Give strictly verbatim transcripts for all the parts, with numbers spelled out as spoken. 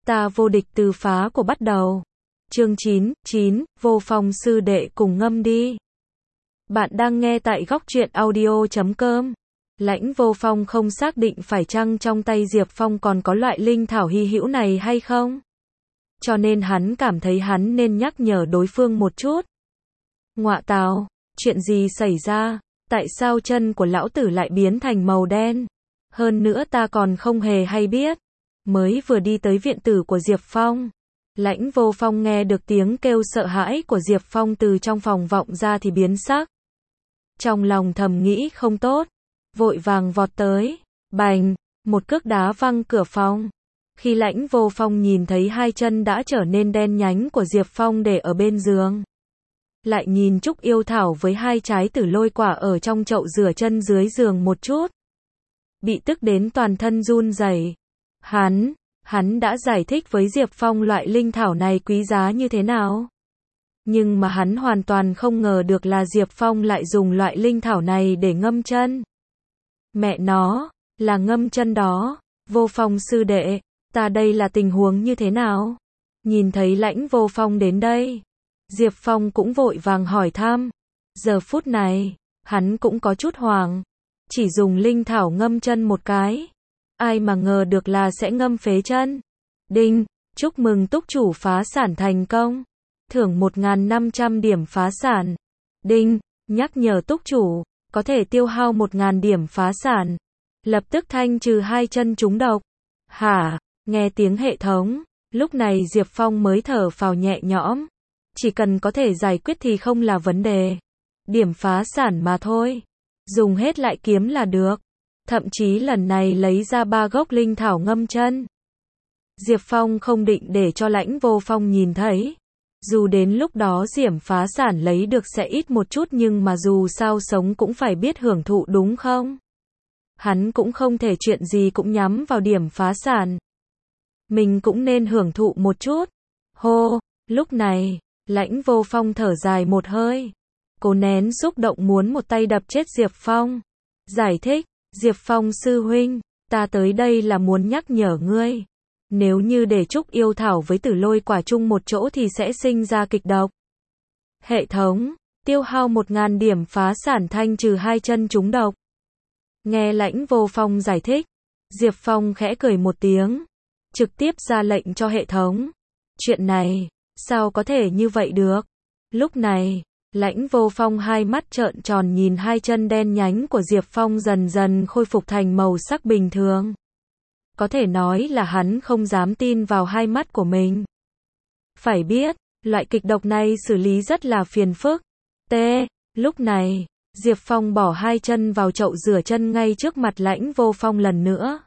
Ta vô địch từ phá của bắt đầu. Chương chín, chín, Vô Phong sư đệ cùng ngâm đi. Bạn đang nghe tại góc truyện audio chấm com. Lãnh Vô Phong không xác định phải chăng trong tay Diệp Phong còn có loại linh thảo hy hữu này hay không. Cho nên hắn cảm thấy hắn nên nhắc nhở đối phương một chút. Ngọa tào, chuyện gì xảy ra? Tại sao chân của lão tử lại biến thành màu đen? Hơn nữa ta còn không hề hay biết. Mới vừa đi tới viện tử của Diệp Phong. Lãnh Vô Phong nghe được tiếng kêu sợ hãi của Diệp Phong từ trong phòng vọng ra thì biến sắc. Trong lòng thầm nghĩ không tốt. Vội vàng vọt tới. Bành, một cước đá văng cửa phòng. Khi Lãnh Vô Phong nhìn thấy hai chân đã trở nên đen nhánh của Diệp Phong để ở bên giường. Lại nhìn Trúc Yêu Thảo với hai trái tử lôi quả ở trong chậu rửa chân dưới giường một chút. Bị tức đến toàn thân run rẩy. Hắn, hắn đã giải thích với Diệp Phong loại linh thảo này quý giá như thế nào. Nhưng mà hắn hoàn toàn không ngờ được là Diệp Phong lại dùng loại linh thảo này để ngâm chân. Mẹ nó, là ngâm chân đó. Vô Phong sư đệ, ta đây là tình huống như thế nào? Nhìn thấy Lãnh Vô Phong đến đây, Diệp Phong cũng vội vàng hỏi thăm. Giờ phút này, hắn cũng có chút hoảng. Chỉ dùng linh thảo ngâm chân một cái. Ai mà ngờ được là sẽ ngâm phế chân. Đinh, chúc mừng túc chủ phá sản thành công. Thưởng một nghìn năm trăm điểm phá sản. Đinh, nhắc nhở túc chủ, có thể tiêu hao một nghìn điểm phá sản. Lập tức thanh trừ hai chân trúng độc. Hả, nghe tiếng hệ thống, lúc này Diệp Phong mới thở phào nhẹ nhõm. Chỉ cần có thể giải quyết thì không là vấn đề. Điểm phá sản mà thôi. Dùng hết lại kiếm là được. Thậm chí lần này lấy ra ba gốc linh thảo ngâm chân. Diệp Phong không định để cho Lãnh Vô Phong nhìn thấy. Dù đến lúc đó điểm phá sản lấy được sẽ ít một chút nhưng mà dù sao sống cũng phải biết hưởng thụ đúng không? Hắn cũng không thể chuyện gì cũng nhắm vào điểm phá sản. Mình cũng nên hưởng thụ một chút. Hô, lúc này, Lãnh Vô Phong thở dài một hơi. Cố nén xúc động muốn một tay đập chết Diệp Phong. Giải thích, Diệp Phong sư huynh, ta tới đây là muốn nhắc nhở ngươi. Nếu như để Trúc Yêu Thảo với Tử Lôi Quả chung một chỗ thì sẽ sinh ra kịch độc. Hệ thống, tiêu hao một nghìn điểm phá sản thanh trừ hai chân trúng độc. Nghe Lãnh Vô Phong giải thích, Diệp Phong khẽ cười một tiếng, trực tiếp ra lệnh cho hệ thống. Chuyện này, sao có thể như vậy được? Lúc này, Lãnh Vô Phong hai mắt trợn tròn nhìn hai chân đen nhánh của Diệp Phong dần dần khôi phục thành màu sắc bình thường. Có thể nói là hắn không dám tin vào hai mắt của mình. Phải biết, loại kịch độc này xử lý rất là phiền phức. T. Lúc này, Diệp Phong bỏ hai chân vào chậu rửa chân ngay trước mặt Lãnh Vô Phong lần nữa.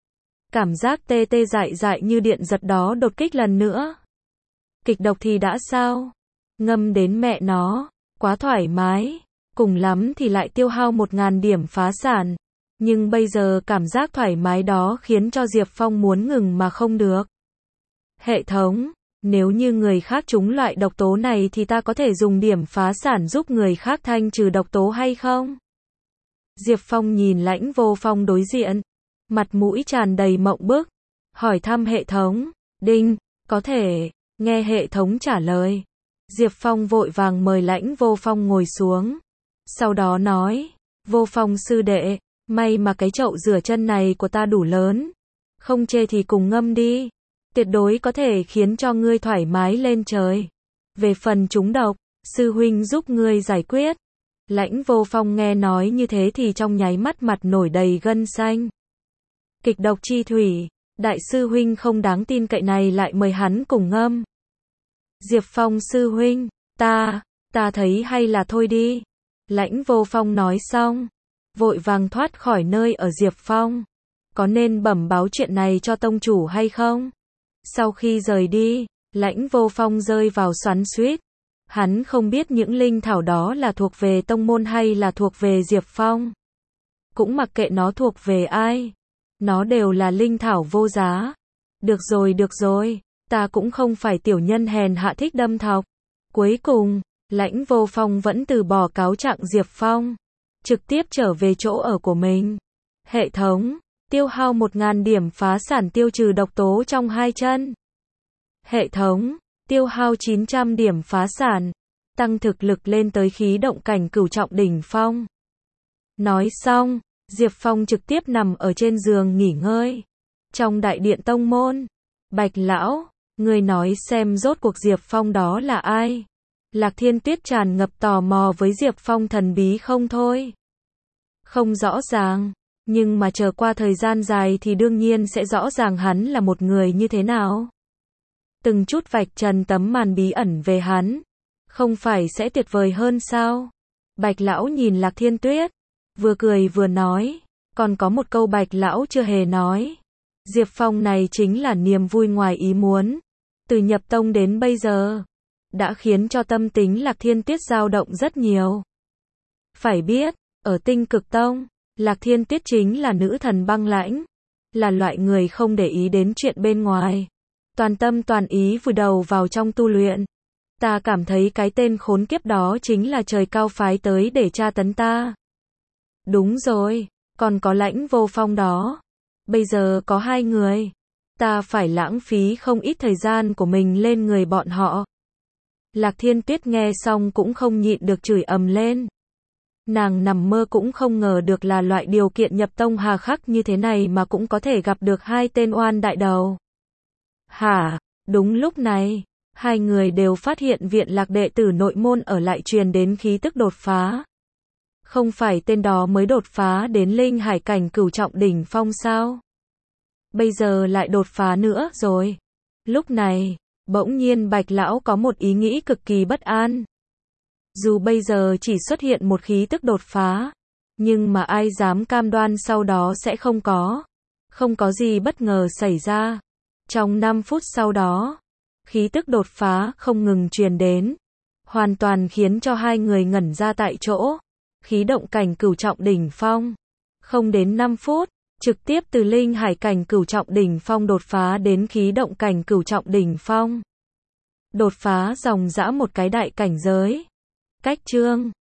Cảm giác tê tê dại dại như điện giật đó đột kích lần nữa. Kịch độc thì đã sao? Ngâm đến mẹ nó, quá thoải mái. Cùng lắm thì lại tiêu hao một nghìn điểm phá sản. Nhưng bây giờ cảm giác thoải mái đó khiến cho Diệp Phong muốn ngừng mà không được. Hệ thống, nếu như người khác trúng loại độc tố này thì ta có thể dùng điểm phá sản giúp người khác thanh trừ độc tố hay không? Diệp Phong nhìn Lãnh Vô Phong đối diện, mặt mũi tràn đầy mộng bức, hỏi thăm hệ thống. Đinh, có thể. Nghe hệ thống trả lời, Diệp Phong vội vàng mời Lãnh Vô Phong ngồi xuống. Sau đó nói, Vô Phong sư đệ, may mà cái chậu rửa chân này của ta đủ lớn. Không chê thì cùng ngâm đi. Tuyệt đối có thể khiến cho ngươi thoải mái lên trời. Về phần trúng độc, sư huynh giúp ngươi giải quyết. Lãnh Vô Phong nghe nói như thế thì trong nháy mắt mặt nổi đầy gân xanh. Kịch độc chi thủy, đại sư huynh không đáng tin cậy này lại mời hắn cùng ngâm. Diệp Phong sư huynh, ta, ta thấy hay là thôi đi. Lãnh Vô Phong nói xong, vội vàng thoát khỏi nơi ở Diệp Phong. Có nên bẩm báo chuyện này cho tông chủ hay không? Sau khi rời đi, Lãnh Vô Phong rơi vào xoắn xuýt. Hắn không biết những linh thảo đó là thuộc về tông môn hay là thuộc về Diệp Phong. Cũng mặc kệ nó thuộc về ai. Nó đều là linh thảo vô giá. Được rồi được rồi, ta cũng không phải tiểu nhân hèn hạ thích đâm thọc. Cuối cùng, Lãnh Vô Phong vẫn từ bỏ cáo trạng Diệp Phong. Trực tiếp trở về chỗ ở của mình. Hệ thống, tiêu hao một nghìn điểm phá sản tiêu trừ độc tố trong hai chân. Hệ thống, tiêu hao chín trăm điểm phá sản, tăng thực lực lên tới khí động cảnh cửu trọng đỉnh phong. Nói xong, Diệp Phong trực tiếp nằm ở trên giường nghỉ ngơi. Trong đại điện tông môn, Bạch lão, ngươi nói xem rốt cuộc Diệp Phong đó là ai? Lạc Thiên Tuyết tràn ngập tò mò với Diệp Phong thần bí không thôi. Không rõ ràng, nhưng mà chờ qua thời gian dài thì đương nhiên sẽ rõ ràng hắn là một người như thế nào. Từng chút vạch trần tấm màn bí ẩn về hắn, không phải sẽ tuyệt vời hơn sao? Bạch lão nhìn Lạc Thiên Tuyết, vừa cười vừa nói, còn có một câu Bạch lão chưa hề nói. Diệp Phong này chính là niềm vui ngoài ý muốn. Từ nhập tông đến bây giờ, đã khiến cho tâm tính Lạc Thiên Tuyết dao động rất nhiều. Phải biết, ở Tinh Cực Tông, Lạc Thiên Tuyết chính là nữ thần băng lãnh, là loại người không để ý đến chuyện bên ngoài, toàn tâm toàn ý vùi đầu vào trong tu luyện. Ta cảm thấy cái tên khốn kiếp đó chính là trời cao phái tới để tra tấn ta. Đúng rồi, còn có Lãnh Vô Phong đó. Bây giờ có hai người, ta phải lãng phí không ít thời gian của mình lên người bọn họ. Lạc Thiên Tuyết nghe xong cũng không nhịn được chửi ầm lên. Nàng nằm mơ cũng không ngờ được là loại điều kiện nhập tông hà khắc như thế này mà cũng có thể gặp được hai tên oan đại đầu. Hả? Đúng lúc này, hai người đều phát hiện viện Lạc đệ tử nội môn ở lại truyền đến khí tức đột phá. Không phải tên đó mới đột phá đến linh hải cảnh cửu trọng đỉnh phong sao? Bây giờ lại đột phá nữa rồi. Lúc này, bỗng nhiên Bạch lão có một ý nghĩ cực kỳ bất an. Dù bây giờ chỉ xuất hiện một khí tức đột phá, nhưng mà ai dám cam đoan sau đó sẽ không có. Không có gì bất ngờ xảy ra. Trong năm phút sau đó, khí tức đột phá không ngừng truyền đến, hoàn toàn khiến cho hai người ngẩn ra tại chỗ. Khí động cảnh cửu trọng đỉnh phong. Không đến năm phút, trực tiếp từ linh hải cảnh cửu trọng đỉnh phong đột phá đến khí động cảnh cửu trọng đỉnh phong. Đột phá dòng dã một cái đại cảnh giới. Cách chương